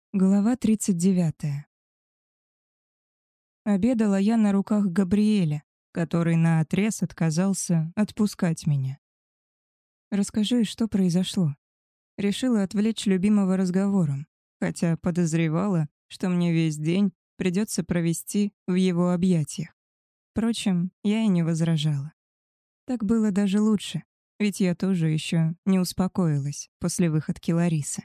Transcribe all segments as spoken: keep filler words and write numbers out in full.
Глава тридцать девятая. Обедала я на руках Габриэля, который наотрез отказался отпускать меня. «Расскажи, что произошло?» Решила отвлечь любимого разговором, хотя подозревала, что мне весь день придется провести в его объятиях. Впрочем, я и не возражала. Так было даже лучше, ведь я тоже еще не успокоилась после выходки Ларисы.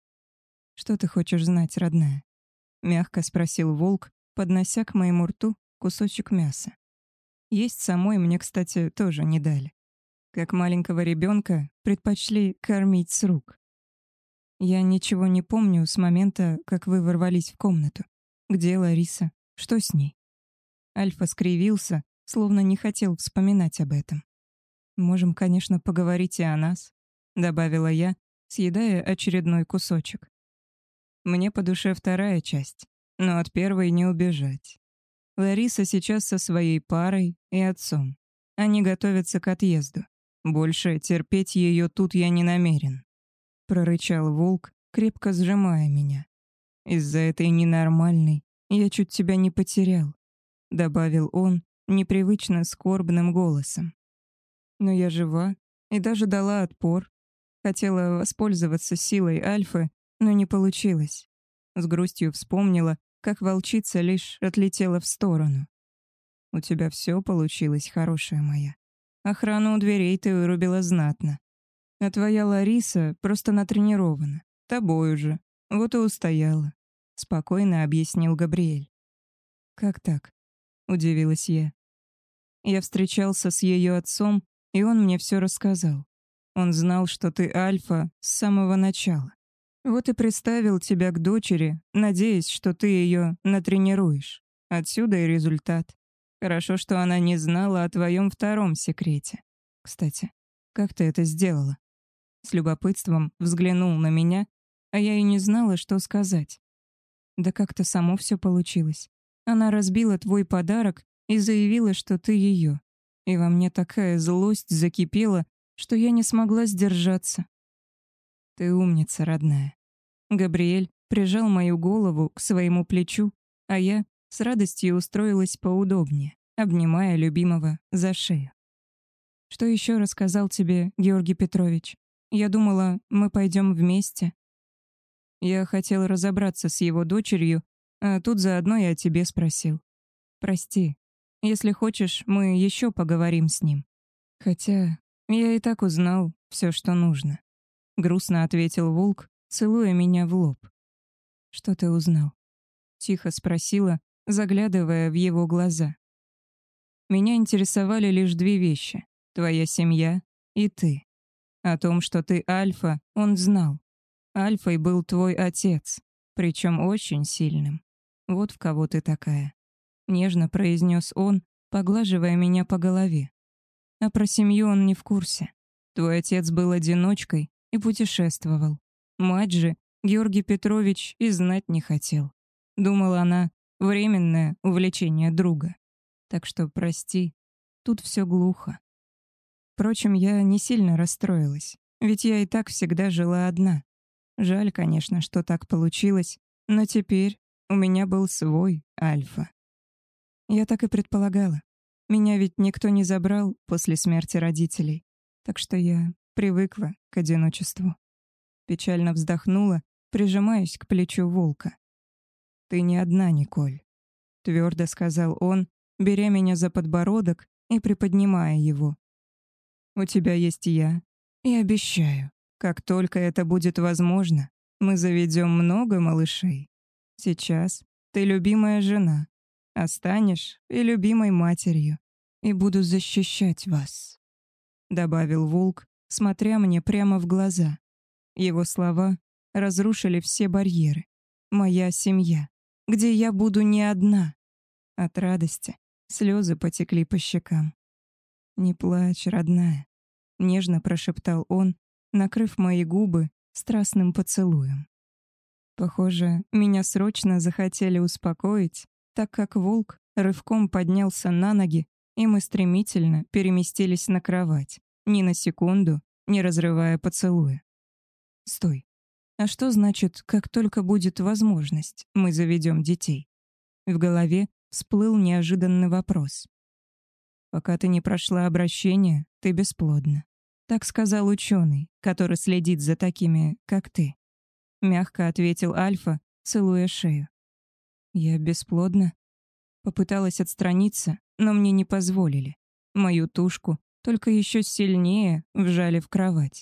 «Что ты хочешь знать, родная?» — мягко спросил волк, поднося к моему рту кусочек мяса. Есть самой мне, кстати, тоже не дали. Как маленького ребенка предпочли кормить с рук. Я ничего не помню с момента, как вы ворвались в комнату. Где Лариса? Что с ней? Альфа скривился, словно не хотел вспоминать об этом. «Можем, конечно, поговорить и о нас», — добавила я, съедая очередной кусочек. Мне по душе вторая часть, но от первой не убежать. Лариса сейчас со своей парой и отцом. Они готовятся к отъезду. Больше терпеть ее тут я не намерен. Прорычал волк, крепко сжимая меня. Из-за этой ненормальной я чуть тебя не потерял, добавил он непривычно скорбным голосом. Но я жива и даже дала отпор. Хотела воспользоваться силой Альфы, но не получилось. С грустью вспомнила, как волчица лишь отлетела в сторону. «У тебя все получилось, хорошая моя. Охрану у дверей ты вырубила знатно. А твоя Лариса просто натренирована. Тобой уже. Вот и устояла», — спокойно объяснил Габриэль. «Как так?» — удивилась я. Я встречался с ее отцом, и он мне все рассказал. Он знал, что ты Альфа с самого начала. Вот и приставил тебя к дочери, надеясь, что ты ее натренируешь. Отсюда и результат. Хорошо, что она не знала о твоем втором секрете. Кстати, как ты это сделала?» С любопытством взглянул на меня, а я и не знала, что сказать. «Да как-то само все получилось. Она разбила твой подарок и заявила, что ты ее. И во мне такая злость закипела, что я не смогла сдержаться». «Ты умница, родная». Габриэль прижал мою голову к своему плечу, а я с радостью устроилась поудобнее, обнимая любимого за шею. «Что еще рассказал тебе Георгий Петрович? Я думала, мы пойдем вместе». Я хотел разобраться с его дочерью, а тут заодно и о тебе спросил. «Прости, если хочешь, мы еще поговорим с ним. Хотя я и так узнал все, что нужно», — грустно ответил волк, целуя меня в лоб. «Что ты узнал?» — тихо спросила, заглядывая в его глаза. «Меня интересовали лишь две вещи — твоя семья и ты. О том, что ты Альфа, он знал. Альфой был твой отец, причем очень сильным. Вот в кого ты такая», — нежно произнес он, поглаживая меня по голове. «А про семью он не в курсе. Твой отец был одиночкой и путешествовал. Мать же Георгий Петрович и знать не хотел. Думала она, временное увлечение друга. Так что прости, тут все глухо». Впрочем, я не сильно расстроилась, ведь я и так всегда жила одна. Жаль, конечно, что так получилось, но теперь у меня был свой Альфа. Я так и предполагала. Меня ведь никто не забрал после смерти родителей, так что я привыкла к одиночеству. Печально вздохнула, прижимаясь к плечу волка. «Ты не одна, Николь», — твердо сказал он, беря меня за подбородок и приподнимая его. «У тебя есть я, и обещаю, как только это будет возможно, мы заведем много малышей. Сейчас ты любимая жена, а станешь и любимой матерью, и буду защищать вас», — добавил волк, смотря мне прямо в глаза. Его слова разрушили все барьеры. Моя семья, где я буду не одна. От радости слезы потекли по щекам. «Не плачь, родная», — нежно прошептал он, накрыв мои губы страстным поцелуем. Похоже, меня срочно захотели успокоить, так как волк рывком поднялся на ноги, и мы стремительно переместились на кровать, ни на секунду не разрывая поцелуя. «Стой, А что значит, как только будет возможность, мы заведем детей? В голове всплыл неожиданный вопрос. Пока ты не прошла обращение, ты бесплодна. Так сказал ученый, который следит за такими, как ты. Мягко ответил Альфа, целуя шею. Я бесплодна? Попыталась отстраниться, но мне не позволили. Мою тушку только еще сильнее вжали в кровать.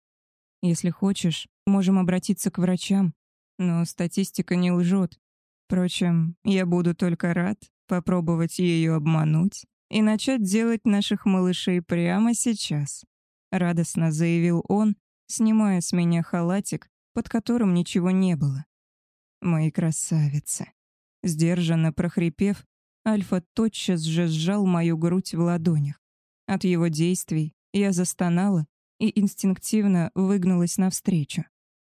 Если хочешь, можем обратиться к врачам, но статистика не лжет. Впрочем, я буду только рад попробовать ее обмануть и начать делать наших малышей прямо сейчас. Радостно заявил он, снимая с меня халатик, под которым ничего не было. Мои красавицы. Сдержанно прохрипев, Альфа тотчас же сжал мою грудь в ладонях. От его действий я застонала и инстинктивно выгнулась навстречу.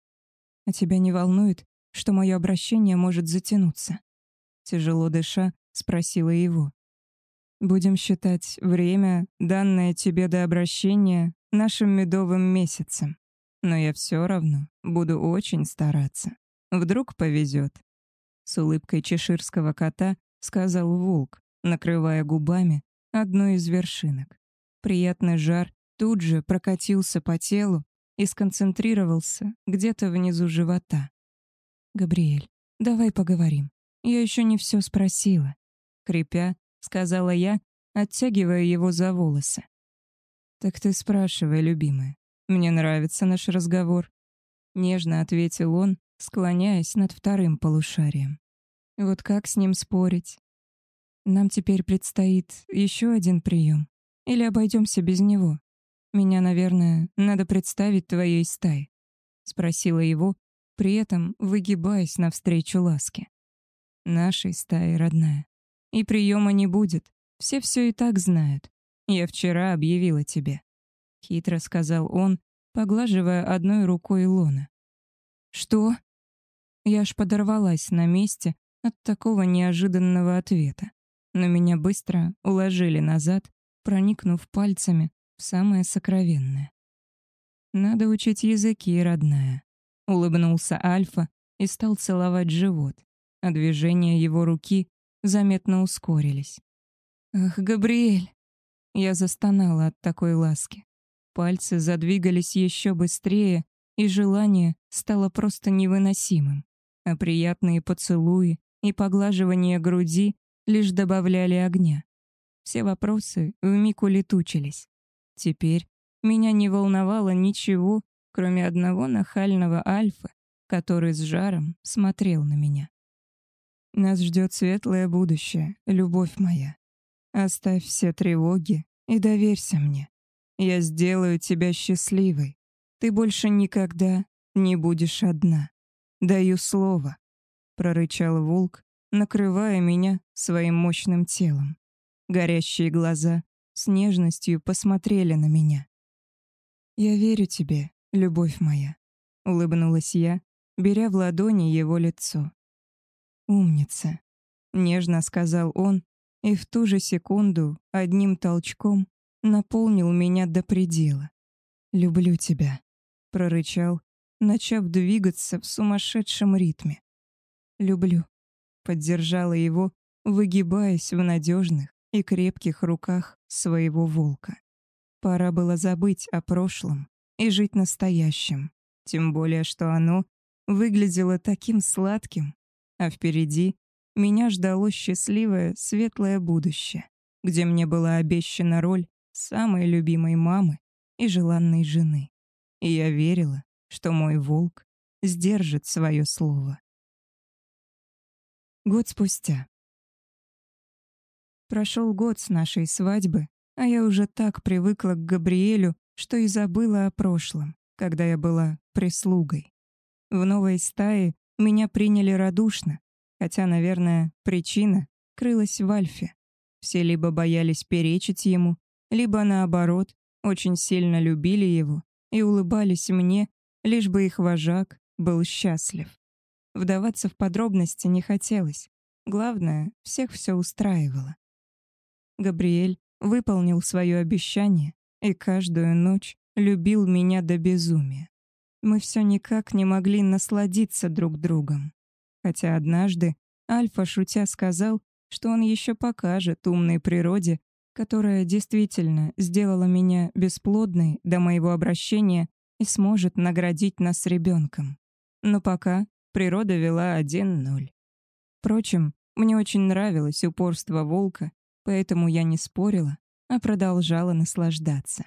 «А тебя не волнует, что мое обращение может затянуться?» Тяжело дыша, спросила его. «Будем считать время, данное тебе до обращения, нашим медовым месяцем. Но я все равно буду очень стараться. Вдруг повезет». С улыбкой чеширского кота сказал волк, накрывая губами одну из вершинок. Приятный жар тут же прокатился по телу и сконцентрировался где-то внизу живота. «Габриэль, давай поговорим. Я еще не все спросила», — крепя, сказала я, оттягивая его за волосы. «Так ты спрашивай, любимая. Мне нравится наш разговор», — нежно ответил он, склоняясь над вторым полушарием. «Вот как с ним спорить? Нам теперь предстоит еще один прием. Или обойдемся без него? Меня, наверное, надо представить твоей стае», — спросила его, при этом выгибаясь навстречу ласке. «Нашей стаи, родная. И приема не будет. Все все и так знают. Я вчера объявила тебе», — хитро сказал он, поглаживая одной рукой лона. «Что?» Я аж подорвалась на месте от такого неожиданного ответа, но меня быстро уложили назад, проникнув пальцами в самое сокровенное. «Надо учить языки, родная», — улыбнулся Альфа и стал целовать живот, а движения его руки заметно ускорились. «Ах, Габриэль!» Я застонала от такой ласки. Пальцы задвигались еще быстрее, и желание стало просто невыносимым, а приятные поцелуи и поглаживание груди лишь добавляли огня. Все вопросы вмиг улетучились. Теперь меня не волновало ничего, кроме одного нахального Альфа, который с жаром смотрел на меня. «Нас ждет светлое будущее, любовь моя. Оставь все тревоги и доверься мне. Я сделаю тебя счастливой. Ты больше никогда не будешь одна. Даю слово», — прорычал волк, накрывая меня своим мощным телом. Горящие глаза с нежностью посмотрели на меня. «Я верю тебе, любовь моя», — улыбнулась я, беря в ладони его лицо. «Умница», — нежно сказал он, и в ту же секунду одним толчком наполнил меня до предела. «Люблю тебя», — прорычал, начав двигаться в сумасшедшем ритме. «Люблю», — поддержала его, выгибаясь в надежных и крепких руках своего волка. Пора было забыть о прошлом и жить настоящим, тем более что оно выглядело таким сладким, а впереди меня ждало счастливое, светлое будущее, где мне была обещана роль самой любимой мамы и желанной жены. И я верила, что мой волк сдержит свое слово. Год спустя. Прошел год с нашей свадьбы, а я уже так привыкла к Габриэлю, что и забыла о прошлом, когда я была прислугой. В новой стае меня приняли радушно, хотя, наверное, причина крылась в Альфе. Все либо боялись перечить ему, либо, наоборот, очень сильно любили его и улыбались мне, лишь бы их вожак был счастлив. Вдаваться в подробности не хотелось. Главное, всех все устраивало. Габриэль выполнил свое обещание и каждую ночь любил меня до безумия. мы все никак не могли насладиться друг другом. Хотя однажды Альфа, шутя, сказал, что он еще покажет умной природе, которая действительно сделала меня бесплодной до моего обращения и сможет наградить нас ребенком. Но пока природа вела один ноль. Впрочем, мне очень нравилось упорство волка, поэтому я не спорила, а продолжала наслаждаться.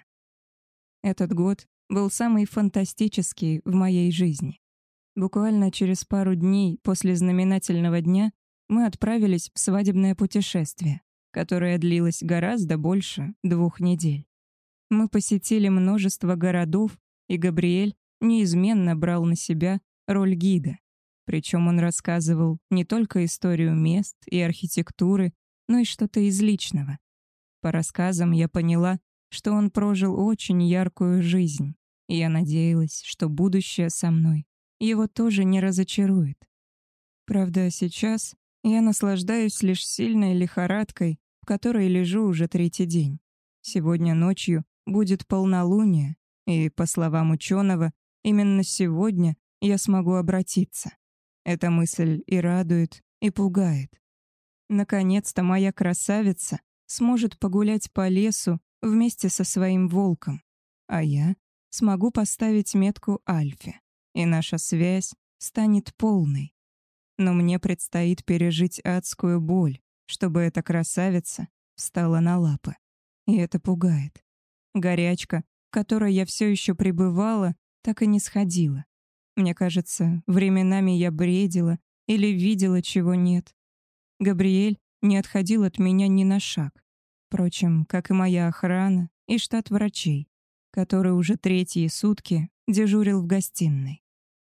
Этот год был самый фантастический в моей жизни. Буквально через пару дней после знаменательного дня мы отправились в свадебное путешествие, которое длилось гораздо больше двух недель. Мы посетили множество городов, и Габриэль неизменно брал на себя роль гида. Причем он рассказывал не только историю мест и архитектуры, но и что-то из личного. По рассказам я поняла, что он прожил очень яркую жизнь, и я надеялась, что будущее со мной его тоже не разочарует. Правда, сейчас я наслаждаюсь лишь сильной лихорадкой, в которой лежу уже третий день. Сегодня ночью будет полнолуние, и, по словам ученого, именно сегодня я смогу обратиться. Эта мысль и радует, и пугает. Наконец-то моя красавица сможет погулять по лесу вместе со своим волком, а я смогу поставить метку Альфе, и наша связь станет полной. Но мне предстоит пережить адскую боль, чтобы эта красавица встала на лапы. И это пугает. Горячка, в которой я все еще пребывала, так и не сходила. Мне кажется, временами я бредила или видела, чего нет. Габриэль не отходил от меня ни на шаг. Впрочем, как и моя охрана и штат врачей, который уже третьи сутки дежурил в гостиной.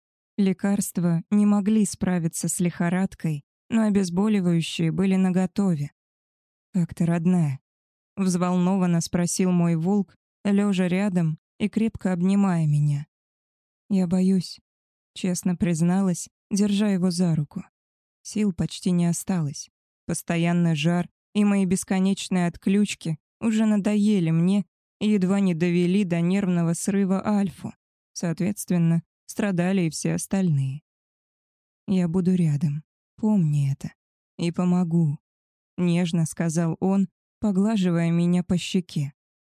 Лекарства не могли справиться с лихорадкой, но обезболивающие были наготове. «Как ты, родная?» — взволнованно спросил мой волк, лежа рядом и крепко обнимая меня. «Я боюсь», — честно призналась, держа его за руку. Сил почти не осталось. Постоянный жар и мои бесконечные отключки уже надоели мне и едва не довели до нервного срыва Альфу. Соответственно, страдали и все остальные. «Я буду рядом, помни это, и помогу», — нежно сказал он, поглаживая меня по щеке.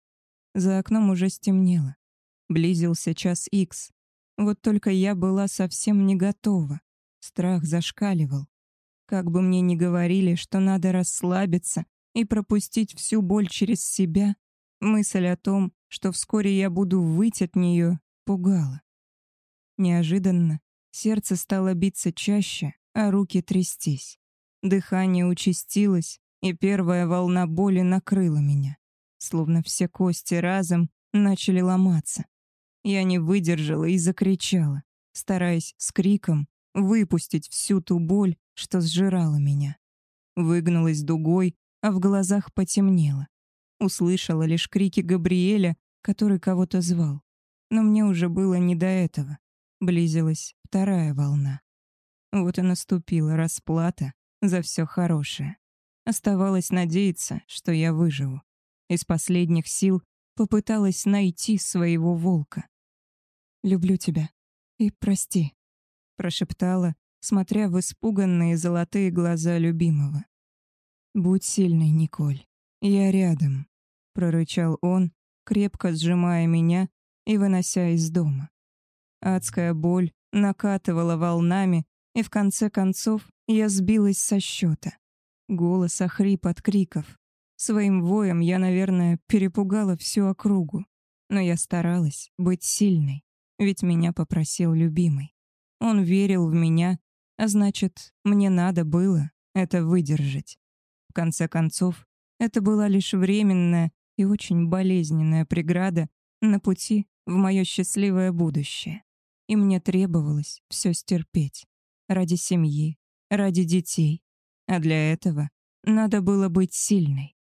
За окном уже стемнело. Близился час икс. Вот только я была совсем не готова. Страх зашкаливал. Как бы мне ни говорили, что надо расслабиться и пропустить всю боль через себя, мысль о том, что вскоре я буду выть от нее, пугала. Неожиданно сердце стало биться чаще, а руки трястись. Дыхание участилось, и первая волна боли накрыла меня. Словно все кости разом начали ломаться. Я не выдержала и закричала, стараясь с криком выпустить всю ту боль, что сжирала меня. Выгнулась дугой, а в глазах потемнело. Услышала лишь крики Габриэля, который кого-то звал. Но мне уже было не до этого. Близилась вторая волна. Вот и наступила расплата за все хорошее. Оставалось надеяться, что я выживу. Из последних сил попыталась найти своего волка. «Люблю тебя и прости», — прошептала, смотря в испуганные золотые глаза любимого. «Будь сильной, Николь, я рядом», — прорычал он, крепко сжимая меня и вынося из дома. Адская боль накатывала волнами, и в конце концов я сбилась со счета. Голос охрип от криков. Своим воем я, наверное, перепугала всю округу. Но я старалась быть сильной, ведь меня попросил любимый. Он верил в меня, а значит, мне надо было это выдержать. В конце концов, это была лишь временная и очень болезненная преграда на пути в мое счастливое будущее. И мне требовалось все стерпеть. Ради семьи, ради детей. А для этого надо было быть сильной.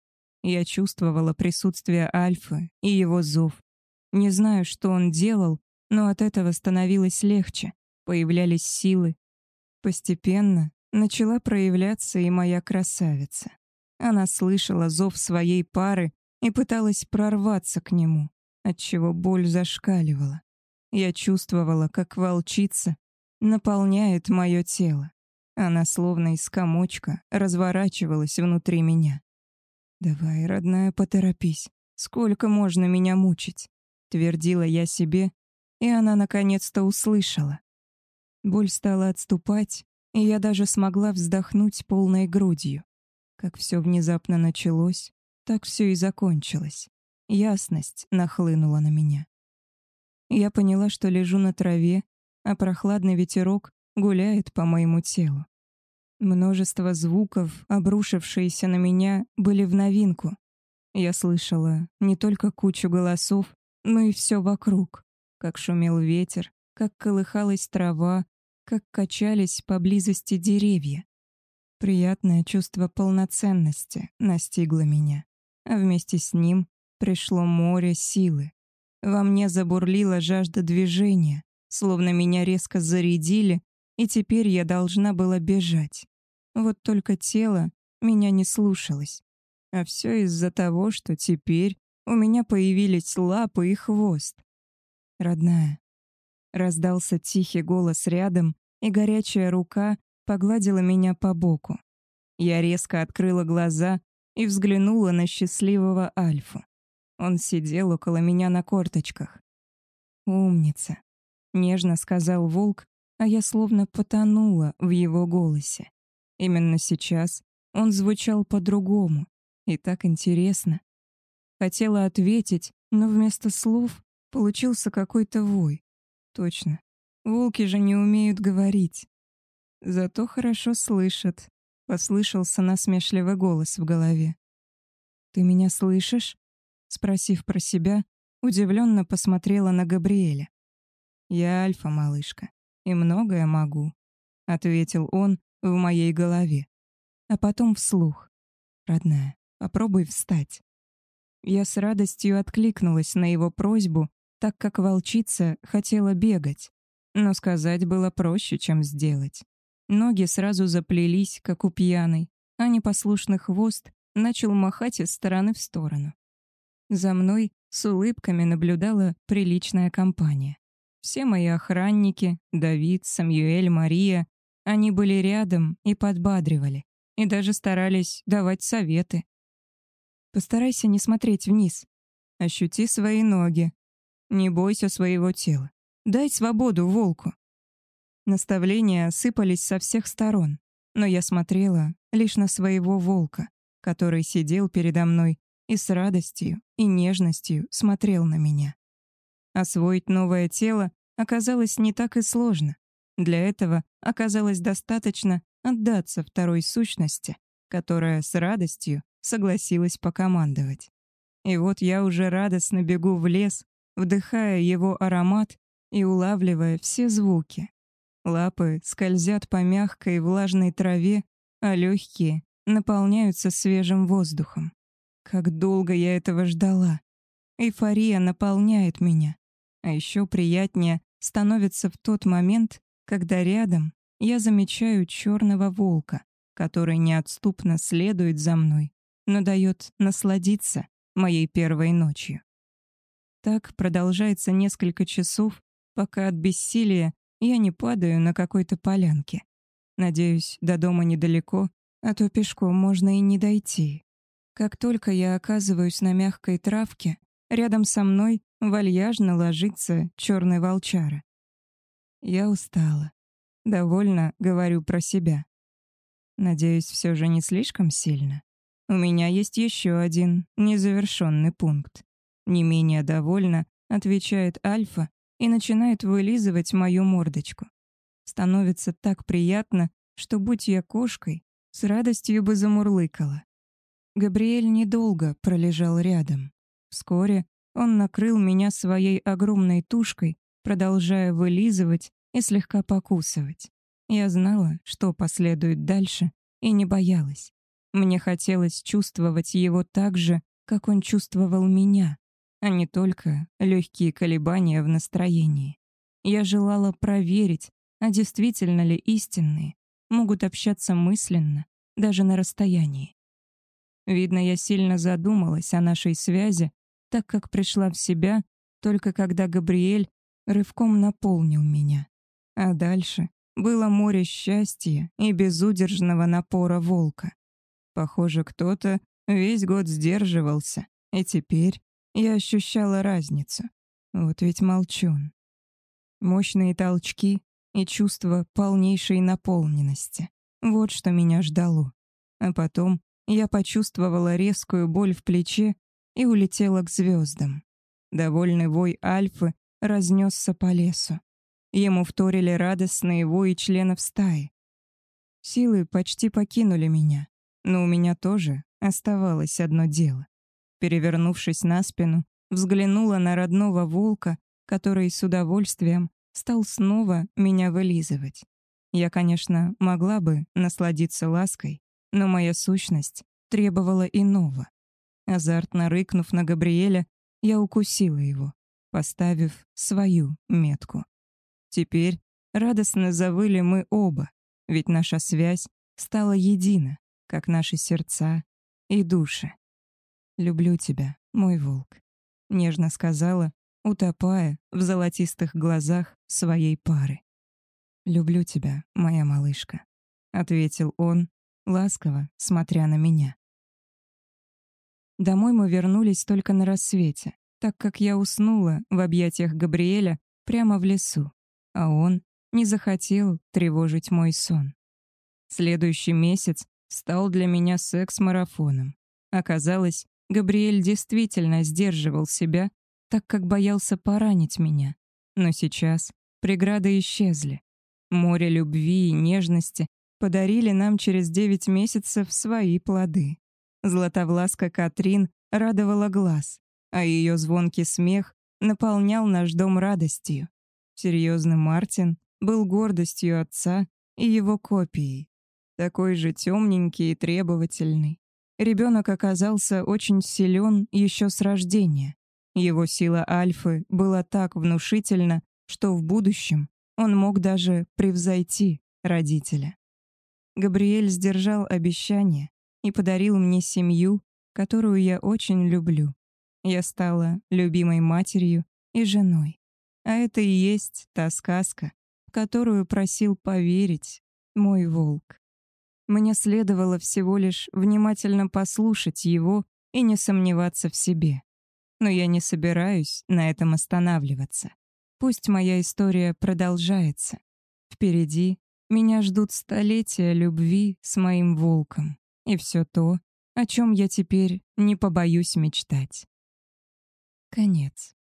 Я чувствовала присутствие Альфы и его зов. Не знаю, что он делал, но от этого становилось легче. Появлялись силы. Постепенно начала проявляться и моя красавица. Она слышала зов своей пары и пыталась прорваться к нему, отчего боль зашкаливала. Я чувствовала, как волчица наполняет мое тело. Она словно из комочка разворачивалась внутри меня. «Давай, родная, поторопись. Сколько можно меня мучить?» — твердила я себе, и она наконец-то услышала. Боль стала отступать, и я даже смогла вздохнуть полной грудью. Как все внезапно началось, так все и закончилось. Ясность нахлынула на меня. Я поняла, что лежу на траве, а прохладный ветерок гуляет по моему телу. Множество звуков, обрушившиеся на меня, были в новинку. Я слышала не только кучу голосов, но и все вокруг. Как шумел ветер, как колыхалась трава, как качались поблизости деревья. Приятное чувство полноценности настигло меня, а вместе с ним пришло море силы. Во мне забурлила жажда движения, словно меня резко зарядили, и теперь я должна была бежать. Вот только тело меня не слушалось. А все из-за того, что теперь у меня появились лапы и хвост. «Родная», — раздался тихий голос рядом, и горячая рука погладила меня по боку. Я резко открыла глаза и взглянула на счастливого Альфу. Он сидел около меня на корточках. «Умница», — нежно сказал волк, а я словно потонула в его голосе. Именно сейчас он звучал по-другому, и так интересно. Хотела ответить, но вместо слов получился какой-то вой. Точно, волки же не умеют говорить. Зато хорошо слышат, послышался насмешливый голос в голове. «Ты меня слышишь?» Спросив про себя, удивленно посмотрела на Габриэля. «Я Альфа, малышка, и многое могу», — ответил он в моей голове. А потом вслух. «Родная, попробуй встать». Я с радостью откликнулась на его просьбу, так как волчица хотела бегать. Но сказать было проще, чем сделать. Ноги сразу заплелись, как у пьяной, а непослушный хвост начал махать из стороны в сторону. За мной с улыбками наблюдала приличная компания. Все мои охранники, Давид, Самюэль, Мария, они были рядом и подбадривали, и даже старались давать советы. Постарайся не смотреть вниз. Ощути свои ноги. Не бойся своего тела. Дай свободу волку. Наставления сыпались со всех сторон, но я смотрела лишь на своего волка, который сидел передо мной и с радостью и нежностью смотрел на меня. Освоить новое тело оказалось не так и сложно. Для этого оказалось достаточно отдаться второй сущности, которая с радостью согласилась покомандовать. И вот я уже радостно бегу в лес, вдыхая его аромат и улавливая все звуки. Лапы скользят по мягкой влажной траве, а легкие наполняются свежим воздухом. Как долго я этого ждала. Эйфория наполняет меня. А еще приятнее становится в тот момент, когда рядом я замечаю черного волка, который неотступно следует за мной, но дает насладиться моей первой ночью. Так продолжается несколько часов, пока от бессилия я не падаю на какой-то полянке. Надеюсь, до дома недалеко, а то пешком можно и не дойти. Как только я оказываюсь на мягкой травке, рядом со мной вальяжно ложится черный волчара. Я устала. Довольно говорю про себя. Надеюсь, все же не слишком сильно. У меня есть еще один незавершенный пункт. Не менее довольно отвечает Альфа и начинает вылизывать мою мордочку. Становится так приятно, что, будь я кошкой, с радостью бы замурлыкала. Габриэль недолго пролежал рядом. Вскоре он накрыл меня своей огромной тушкой, продолжая вылизывать и слегка покусывать. Я знала, что последует дальше, и не боялась. Мне хотелось чувствовать его так же, как он чувствовал меня, а не только легкие колебания в настроении. Я желала проверить, а действительно ли истинные могут общаться мысленно, даже на расстоянии. Видно, я сильно задумалась о нашей связи, так как пришла в себя только когда Габриэль рывком наполнил меня. А дальше было море счастья и безудержного напора волка. Похоже, кто-то весь год сдерживался, и теперь я ощущала разницу. Вот ведь молчун. Мощные толчки и чувство полнейшей наполненности. Вот что меня ждало. А потом я почувствовала резкую боль в плече и улетела к звездам. Довольный вой Альфы разнесся по лесу. Ему вторили радостные вои членов стаи. Силы почти покинули меня, но у меня тоже оставалось одно дело. Перевернувшись на спину, взглянула на родного волка, который с удовольствием стал снова меня вылизывать. Я, конечно, могла бы насладиться лаской, но моя сущность требовала иного. Азартно рыкнув на Габриэля, я укусила его, поставив свою метку. Теперь радостно завыли мы оба, ведь наша связь стала едина, как наши сердца и души. «Люблю тебя, мой волк», — нежно сказала, утопая в золотистых глазах своей пары. «Люблю тебя, моя малышка», — ответил он, ласково смотря на меня. Домой мы вернулись только на рассвете, так как я уснула в объятиях Габриэля прямо в лесу, а он не захотел тревожить мой сон. Следующий месяц стал для меня секс-марафоном. Оказалось, Габриэль действительно сдерживал себя, так как боялся поранить меня. Но сейчас преграды исчезли. Море любви и нежности подарили нам через девять месяцев свои плоды. Златовласка Катрин радовала глаз, а ее звонкий смех наполнял наш дом радостью. Серьезный Мартин был гордостью отца и его копией. Такой же темненький и требовательный. Ребенок оказался очень силен еще с рождения. Его сила альфы была так внушительна, что в будущем он мог даже превзойти родителя. Габриэль сдержал обещание и подарил мне семью, которую я очень люблю. Я стала любимой матерью и женой. А это и есть та сказка, в которую просил поверить мой волк. Мне следовало всего лишь внимательно послушать его и не сомневаться в себе. Но я не собираюсь на этом останавливаться. Пусть моя история продолжается. Впереди меня ждут столетия любви с моим волком и все то, о чем я теперь не побоюсь мечтать. Конец.